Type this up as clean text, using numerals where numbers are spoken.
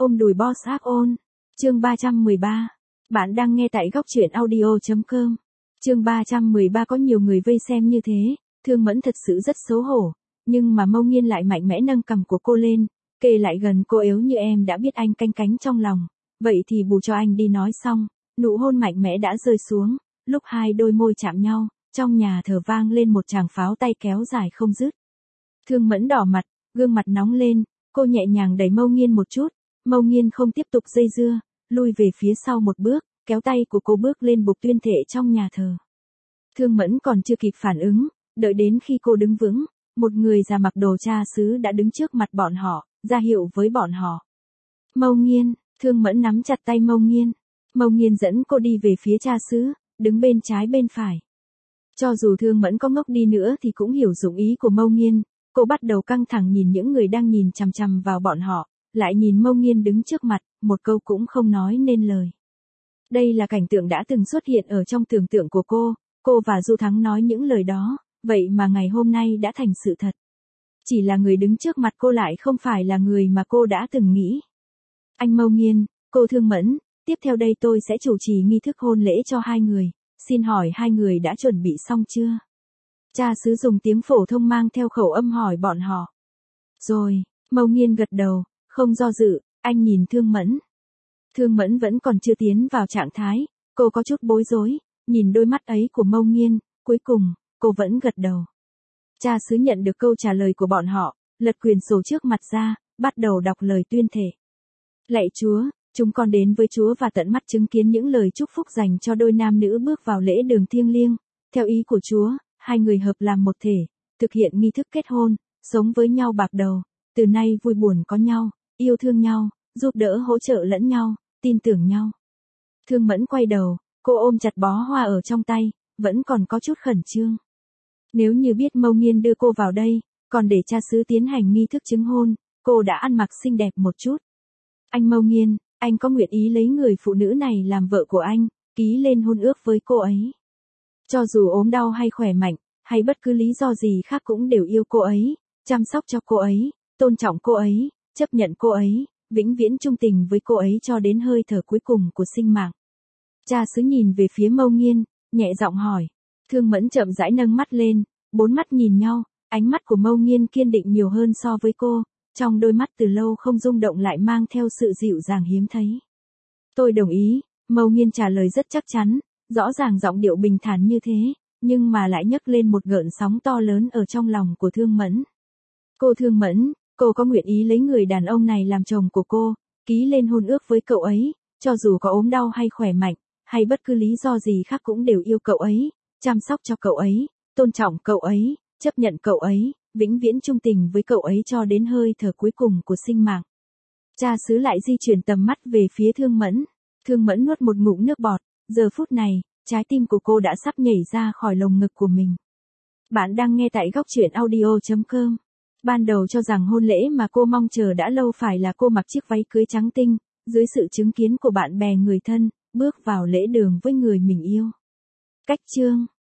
Ôm đùi boss áp ôn. Chương 313. Bạn đang nghe tại góc truyện audio.com. Chương 313 có nhiều người vây xem như thế, Thương Mẫn thật sự rất xấu hổ, nhưng mà Mâu Nghiên lại mạnh mẽ nâng cằm của cô lên, kề lại gần cô yếu như em đã biết anh canh cánh trong lòng, vậy thì bù cho anh đi nói xong, nụ hôn mạnh mẽ đã rơi xuống, lúc hai đôi môi chạm nhau, trong nhà thờ vang lên một tràng pháo tay kéo dài không dứt. Thương Mẫn đỏ mặt, gương mặt nóng lên, cô nhẹ nhàng đẩy Mâu Nghiên một chút, Mâu Nghiên không tiếp tục dây dưa, lui về phía sau một bước, kéo tay của cô bước lên bục tuyên thệ trong nhà thờ. Thương Mẫn còn chưa kịp phản ứng, đợi đến khi cô đứng vững, một người già mặc đồ cha xứ đã đứng trước mặt bọn họ, ra hiệu với bọn họ. Mâu Nghiên, Thương Mẫn nắm chặt tay Mâu Nghiên. Mâu Nghiên dẫn cô đi về phía cha xứ, đứng bên trái bên phải. Cho dù Thương Mẫn có ngốc đi nữa thì cũng hiểu dụng ý của Mâu Nghiên, cô bắt đầu căng thẳng nhìn những người đang nhìn chằm chằm vào bọn họ, lại nhìn Mâu Nghiên đứng trước mặt, một câu cũng không nói nên lời. Đây là cảnh tượng đã từng xuất hiện ở trong tưởng tượng của cô và Du Thắng nói những lời đó, vậy mà ngày hôm nay đã thành sự thật. Chỉ là người đứng trước mặt cô lại không phải là người mà cô đã từng nghĩ. Anh Mâu Nghiên, cô Thương Mẫn, tiếp theo đây tôi sẽ chủ trì nghi thức hôn lễ cho hai người, xin hỏi hai người đã chuẩn bị xong chưa? Cha xứ dùng tiếng phổ thông mang theo khẩu âm hỏi bọn họ. Rồi, Mâu Nghiên gật đầu, không do dự, anh nhìn Thương Mẫn. Thương Mẫn vẫn còn chưa tiến vào trạng thái, cô có chút bối rối, nhìn đôi mắt ấy của Mâu Nghiên, cuối cùng, cô vẫn gật đầu. Cha xứ nhận được câu trả lời của bọn họ, lật quyển sổ trước mặt ra, bắt đầu đọc lời tuyên thệ. Lạy Chúa, chúng con đến với Chúa và tận mắt chứng kiến những lời chúc phúc dành cho đôi nam nữ bước vào lễ đường thiêng liêng. Theo ý của Chúa, hai người hợp làm một thể, thực hiện nghi thức kết hôn, sống với nhau bạc đầu, từ nay vui buồn có nhau, yêu thương nhau, giúp đỡ hỗ trợ lẫn nhau, tin tưởng nhau. Thương Mẫn quay đầu, cô ôm chặt bó hoa ở trong tay, vẫn còn có chút khẩn trương. Nếu như biết Mâu Nghiên đưa cô vào đây, còn để cha xứ tiến hành nghi thức chứng hôn, cô đã ăn mặc xinh đẹp một chút. Anh Mâu Nghiên, anh có nguyện ý lấy người phụ nữ này làm vợ của anh, ký lên hôn ước với cô ấy. Cho dù ốm đau hay khỏe mạnh, hay bất cứ lý do gì khác cũng đều yêu cô ấy, chăm sóc cho cô ấy, tôn trọng cô ấy, chấp nhận cô ấy, vĩnh viễn trung tình với cô ấy cho đến hơi thở cuối cùng của sinh mạng. Cha xứ nhìn về phía Mâu Nghiên, nhẹ giọng hỏi. Thương Mẫn chậm rãi nâng mắt lên, bốn mắt nhìn nhau, ánh mắt của Mâu Nghiên kiên định nhiều hơn so với cô, trong đôi mắt từ lâu không rung động lại mang theo sự dịu dàng hiếm thấy. Tôi đồng ý, Mâu Nghiên trả lời rất chắc chắn, rõ ràng giọng điệu bình thản như thế, nhưng mà lại nhấc lên một gợn sóng to lớn ở trong lòng của Thương Mẫn. Cô Thương Mẫn, cô có nguyện ý lấy người đàn ông này làm chồng của cô, ký lên hôn ước với cậu ấy, cho dù có ốm đau hay khỏe mạnh, hay bất cứ lý do gì khác cũng đều yêu cậu ấy, chăm sóc cho cậu ấy, tôn trọng cậu ấy, chấp nhận cậu ấy, vĩnh viễn trung tình với cậu ấy cho đến hơi thở cuối cùng của sinh mạng. Cha xứ lại di chuyển tầm mắt về phía Thương Mẫn. Thương Mẫn nuốt một ngụm nước bọt, giờ phút này, trái tim của cô đã sắp nhảy ra khỏi lồng ngực của mình. Bạn đang nghe tại góc truyện audio.com. Ban đầu cho rằng hôn lễ mà cô mong chờ đã lâu phải là cô mặc chiếc váy cưới trắng tinh, dưới sự chứng kiến của bạn bè người thân, bước vào lễ đường với người mình yêu. Cách chương